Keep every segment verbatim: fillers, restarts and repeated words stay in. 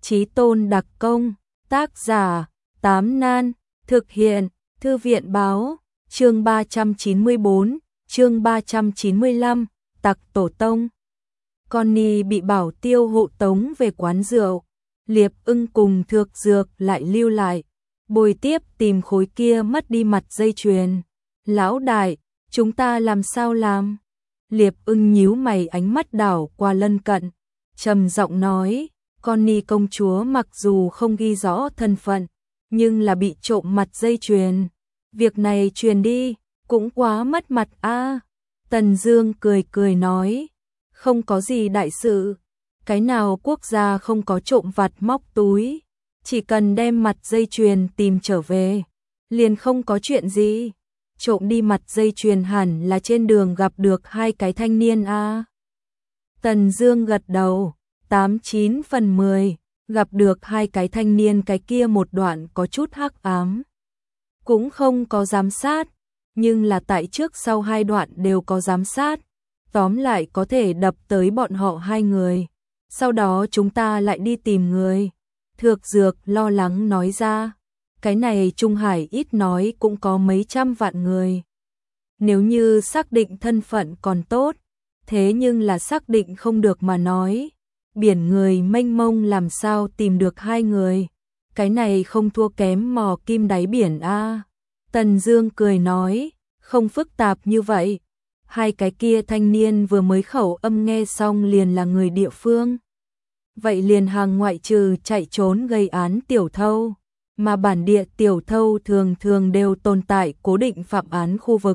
Chí tôn đặc công, tác giả, Tám Nan, thực hiện, Thư viện báo, chương ba trăm chín mươi bốn, chương ba trăm chín mươi lăm, tặc tổ tông. Connie bị Bảo Tiêu hộ tống về quán rượu, Liệp Ưng cùng Thược Dược lại lưu lại, bồi tiếp tìm khối kia mất đi mặt dây chuyền. Lão đại, chúng ta làm sao làm? Liệp Ưng nhíu mày, ánh mắt đảo qua lân cận, trầm giọng nói, Connie công chúa mặc dù không ghi rõ thân phận, nhưng là bị trộm mặt dây chuyền. Việc này truyền đi, cũng quá mất mặt a. À. Tần Dương cười cười nói, không có gì đại sự, cái nào quốc gia không có trộm vặt móc túi, chỉ cần đem mặt dây chuyền tìm trở về, liền không có chuyện gì. Trộm đi mặt dây chuyền hẳn là trên đường gặp được hai cái thanh niên a. À. Tần Dương gật đầu, tám chín phần mười, gặp được hai cái thanh niên, cái kia một đoạn có chút hắc ám, cũng không có giám sát, nhưng là tại trước sau hai đoạn đều có giám sát, tóm lại có thể đập tới bọn họ hai người, sau đó chúng ta lại đi tìm người. Thược Dược lo lắng nói ra, cái này Trung Hải ít nói cũng có mấy trăm vạn người, nếu như xác định thân phận còn tốt, thế nhưng là xác định không được mà nói, biển người mênh mông làm sao tìm được hai người, cái này không thua kém mò kim đáy biển a. À. Tần Dương cười nói, không phức tạp như vậy, hai cái kia thanh niên vừa mới khẩu âm nghe xong liền là người địa phương. Vậy liền hàng ngoại trừ chạy trốn gây án tiểu thâu, mà bản địa tiểu thâu thường thường đều tồn tại cố định phạm án khu vực.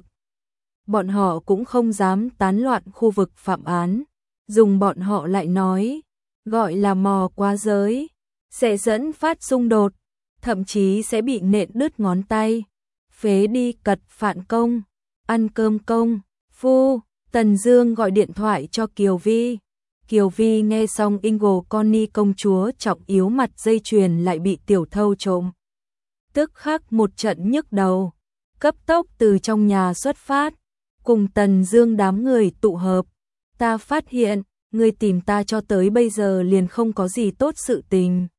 Bọn họ cũng không dám tán loạn khu vực phạm án, dùng bọn họ lại nói, gọi là mò quá giới, sẽ dẫn phát xung đột, thậm chí sẽ bị nện đứt ngón tay, phế đi cật phạn công, ăn cơm công, phu. Tần Dương gọi điện thoại cho Kiều Vi. Kiều Vi nghe xong Ingo Connie công chúa trọng yếu mặt dây chuyền lại bị tiểu thâu trộm, tức khắc một trận nhức đầu, cấp tốc từ trong nhà xuất phát, cùng Tần Dương đám người tụ hợp. Ta phát hiện, ngươi tìm ta cho tới bây giờ liền không có gì tốt sự tình.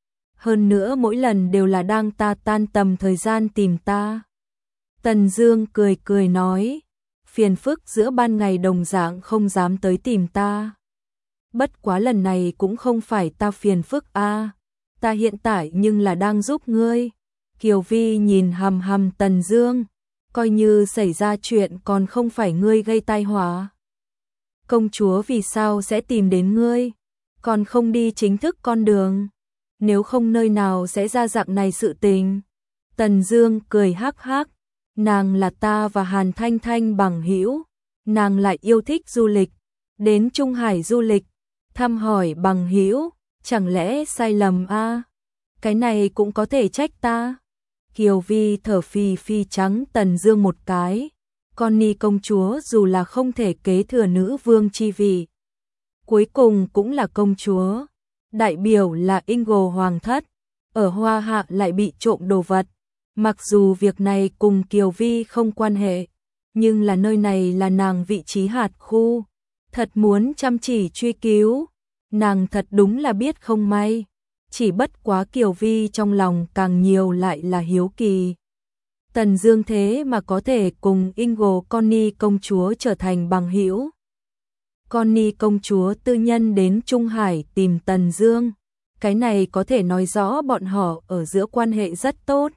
Hơn nữa mỗi lần đều là đang ta tan tầm thời gian tìm ta. Tần Dương cười cười nói, phiền phức giữa ban ngày đồng dạng không dám tới tìm ta. Bất quá lần này cũng không phải ta phiền phức a, à. Ta hiện tại nhưng là đang giúp ngươi. Kiều Vi nhìn hằm hằm Tần Dương, coi như xảy ra chuyện còn không phải ngươi gây tai họa. Công chúa vì sao sẽ tìm đến ngươi, còn không đi chính thức con đường, nếu không nơi nào sẽ ra dạng này sự tình. Tần Dương cười hắc hắc, nàng là ta và Hàn Thanh Thanh bằng hữu, nàng lại yêu thích du lịch, đến Trung Hải du lịch, thăm hỏi bằng hữu, chẳng lẽ sai lầm a? À? Cái này cũng có thể trách ta. Kiều Vi thở phì phì trắng Tần Dương một cái, Connie công chúa dù là không thể kế thừa nữ vương chi vị, cuối cùng cũng là công chúa, đại biểu là Ingo hoàng thất, ở Hoa Hạ lại bị trộm đồ vật. Mặc dù việc này cùng Kiều Vi không quan hệ, nhưng là nơi này là nàng vị trí hạt khu, thật muốn chăm chỉ truy cứu, nàng thật đúng là biết không may. Chỉ bất quá Kiều Vi trong lòng càng nhiều lại là hiếu kỳ. Tần Dương thế mà có thể cùng Ingo Connie công chúa trở thành bằng hữu. Connie công chúa tư nhân đến Trung Hải tìm Tần Dương, cái này có thể nói rõ bọn họ ở giữa quan hệ rất tốt.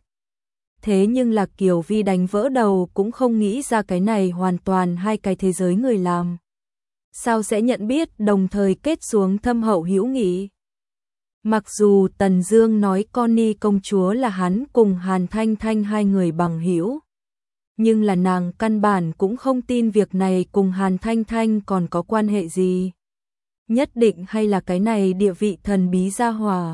Thế nhưng là Kiều Vi đánh vỡ đầu cũng không nghĩ ra cái này hoàn toàn hai cái thế giới người làm. Sao sẽ nhận biết đồng thời kết xuống thâm hậu hữu nghị? Mặc dù Tần Dương nói Connie công chúa là hắn cùng Hàn Thanh Thanh hai người bằng hữu, nhưng là nàng căn bản cũng không tin việc này cùng Hàn Thanh Thanh còn có quan hệ gì. Nhất định hay là cái này địa vị thần bí gia hỏa.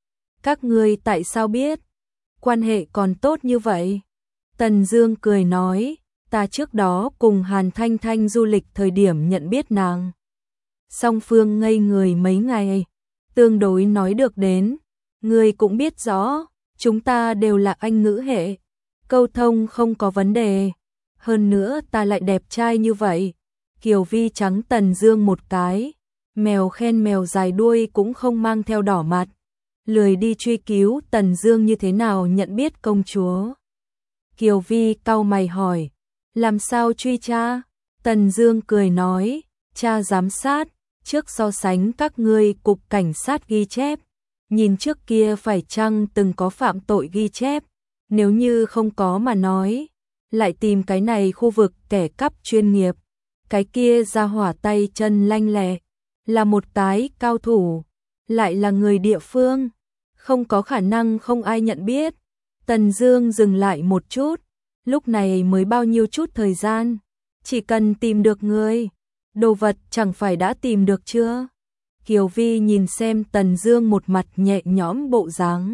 Các ngươi tại sao biết? Quan hệ còn tốt như vậy? Tần Dương cười nói, ta trước đó cùng Hàn Thanh Thanh du lịch thời điểm nhận biết nàng. Song phương ngây người mấy ngày, tương đối nói được đến, ngươi cũng biết rõ, chúng ta đều là Anh ngữ hệ, câu thông không có vấn đề, hơn nữa ta lại đẹp trai như vậy. Kiều Vi trắng Tần Dương một cái, mèo khen mèo dài đuôi cũng không mang theo đỏ mặt. lười đi truy cứu Tần Dương như thế nào nhận biết công chúa. Kiều Vi cau mày hỏi, làm sao truy tra? Tần Dương cười nói, tra giám sát, trước so sánh các ngươi cục cảnh sát ghi chép, nhìn trước kia phải chăng từng có phạm tội ghi chép, nếu như không có mà nói, lại tìm cái này khu vực kẻ cắp chuyên nghiệp, cái kia ra hỏa tay chân lanh lẹ, là một cái cao thủ, lại là người địa phương, không có khả năng không ai nhận biết. Tần Dương dừng lại một chút, lúc này mới bao nhiêu chút thời gian, chỉ cần tìm được người, đồ vật chẳng phải đã tìm được chưa? Kiều Vi nhìn xem Tần Dương một mặt nhẹ nhõm bộ dáng,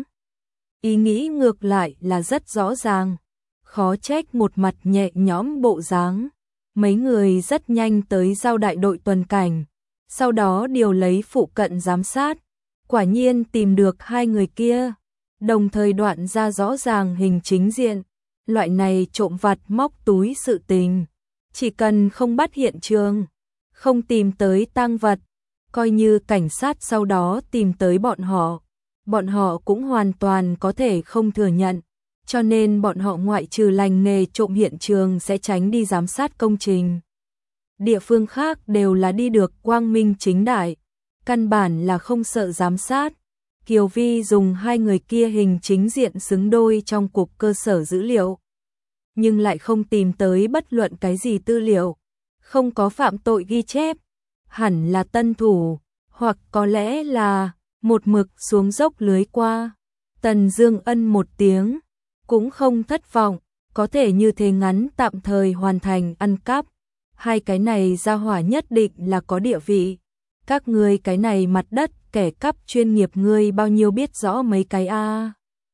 ý nghĩ ngược lại là rất rõ ràng, khó trách một mặt nhẹ nhõm bộ dáng. Mấy người rất nhanh tới giao đại đội tuần cảnh, sau đó điều lấy phụ cận giám sát, quả nhiên tìm được hai người kia, đồng thời đoạn ra rõ ràng hình chính diện, loại này trộm vặt móc túi sự tình, chỉ cần không bắt hiện trường, không tìm tới tang vật, coi như cảnh sát sau đó tìm tới bọn họ, bọn họ cũng hoàn toàn có thể không thừa nhận, cho nên bọn họ ngoại trừ lành nghề trộm hiện trường sẽ tránh đi giám sát công trình. Địa phương khác đều là đi được quang minh chính đại, căn bản là không sợ giám sát. Kiều Vi dùng hai người kia hình chính diện xứng đôi trong cục cơ sở dữ liệu, nhưng lại không tìm tới bất luận cái gì tư liệu, không có phạm tội ghi chép, hẳn là tân thủ, hoặc có lẽ là một mực xuống dốc lưới qua. Tần Dương ân một tiếng, cũng không thất vọng, có thể như thế ngắn tạm thời hoàn thành ăn cắp, hai cái này ra hỏa nhất định là có địa vị. Các ngươi cái này mặt đất kẻ cắp chuyên nghiệp ngươi bao nhiêu biết rõ mấy cái a? À?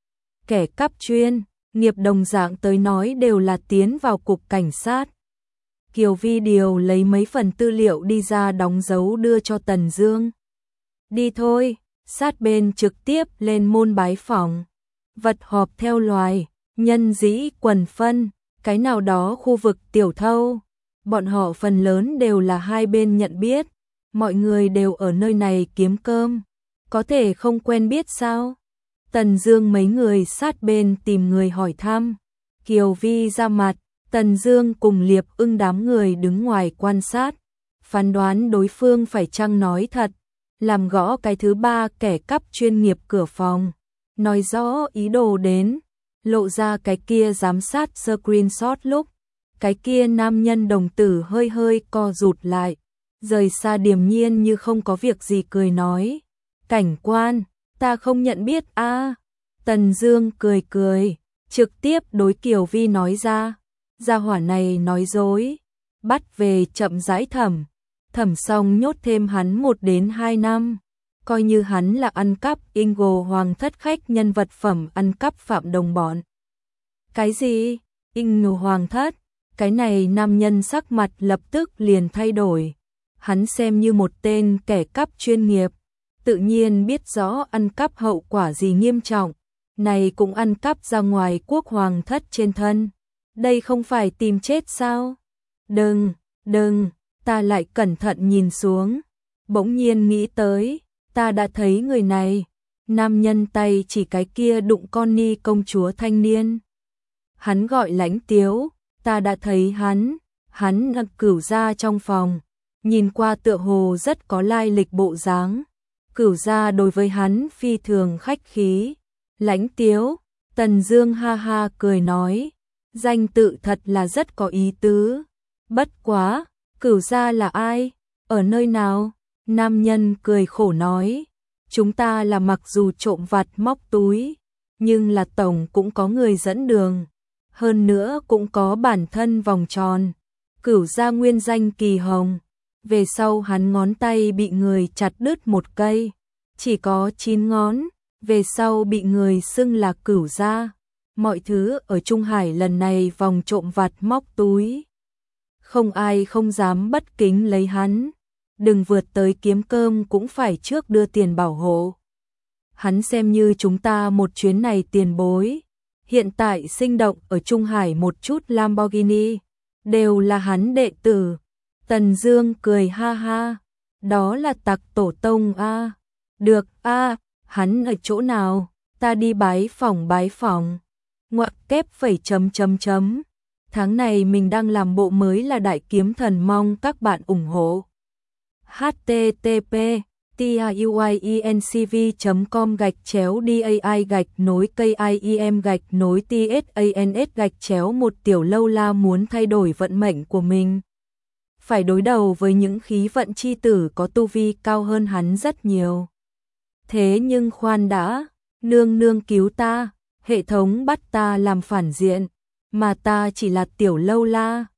Kẻ cắp chuyên nghiệp đồng dạng tới nói đều là tiến vào cục cảnh sát. Kiều Vi điều lấy mấy phần tư liệu đi ra đóng dấu đưa cho Tần Dương. Đi thôi, sát bên trực tiếp lên môn bái phỏng. Vật họp theo loài, nhân dĩ quần phân, cái nào đó khu vực tiểu thâu. Bọn họ phần lớn đều là hai bên nhận biết, mọi người đều ở nơi này kiếm cơm, có thể không quen biết sao? Tần Dương mấy người sát bên tìm người hỏi thăm, Kiều Vi ra mặt, Tần Dương cùng Liệp Ưng đám người đứng ngoài quan sát, phán đoán đối phương phải chăng nói thật, làm gõ cái thứ ba kẻ cắp chuyên nghiệp cửa phòng, nói rõ ý đồ đến, lộ ra cái kia giám sát screenshot lúc, cái kia nam nhân đồng tử hơi hơi co rụt lại, rời xa điềm nhiên như không có việc gì cười nói, cảnh quan, ta không nhận biết a. À. Tần Dương cười cười, trực tiếp đối Kiều Vi nói ra, gia hỏa này nói dối, bắt về chậm rãi thẩm, thẩm xong nhốt thêm hắn một đến hai năm, coi như hắn là ăn cắp Ingo hoàng thất khách nhân vật phẩm ăn cắp phạm đồng bọn. Cái gì? Ingo hoàng thất? Cái này nam nhân sắc mặt lập tức liền thay đổi. Hắn xem như một tên kẻ cắp chuyên nghiệp, tự nhiên biết rõ ăn cắp hậu quả gì nghiêm trọng, này cũng ăn cắp ra ngoài quốc hoàng thất trên thân. Đây không phải tìm chết sao? Đừng, đừng, ta lại cẩn thận nhìn xuống, bỗng nhiên nghĩ tới, ta đã thấy người này, nam nhân tay chỉ cái kia đụng con ni công chúa thanh niên. Hắn gọi Lãnh Tiếu, ta đã thấy hắn, hắn nặc Cửu gia trong phòng, nhìn qua tựa hồ rất có lai lịch bộ dáng. Cửu gia đối với hắn phi thường khách khí. Lãnh Tiếu, Tần Dương ha ha cười nói, danh tự thật là rất có ý tứ. Bất quá, Cửu gia là ai? Ở nơi nào? Nam nhân cười khổ nói, chúng ta là mặc dù trộm vặt móc túi, nhưng là tổng cũng có người dẫn đường, hơn nữa cũng có bản thân vòng tròn. Cửu gia nguyên danh Kỳ Hồng, về sau hắn ngón tay bị người chặt đứt một cây, chỉ có chín ngón, về sau bị người xưng là Cửu gia. Mọi thứ ở Trung Hải lần này vòng trộm vặt móc túi, không ai không dám bất kính lấy hắn, đừng vượt tới kiếm cơm cũng phải trước đưa tiền bảo hộ. Hắn xem như chúng ta một chuyến này tiền bối, hiện tại sinh động ở Trung Hải một chút Lamborghini, đều là hắn đệ tử. Tần Dương cười ha ha, đó là tặc tổ tông a. Được a, Hắn ở chỗ nào? Ta đi bái phỏng bái phỏng. Ngoặc kép phẩy chấm chấm chấm. Tháng này mình đang làm bộ mới là Đại Kiếm Thần, mong các bạn ủng hộ. h t t p tuiencv chấm com gạch chéo dai gạch nối kim gạch nối tsans gạch chéo một Tiểu Lâu La muốn thay đổi vận mệnh của mình. Phải đối đầu với những khí vận chi tử có tu vi cao hơn hắn rất nhiều. Thế nhưng khoan đã, nương nương cứu ta, hệ thống bắt ta làm phản diện, mà ta chỉ là Tiểu Lâu La.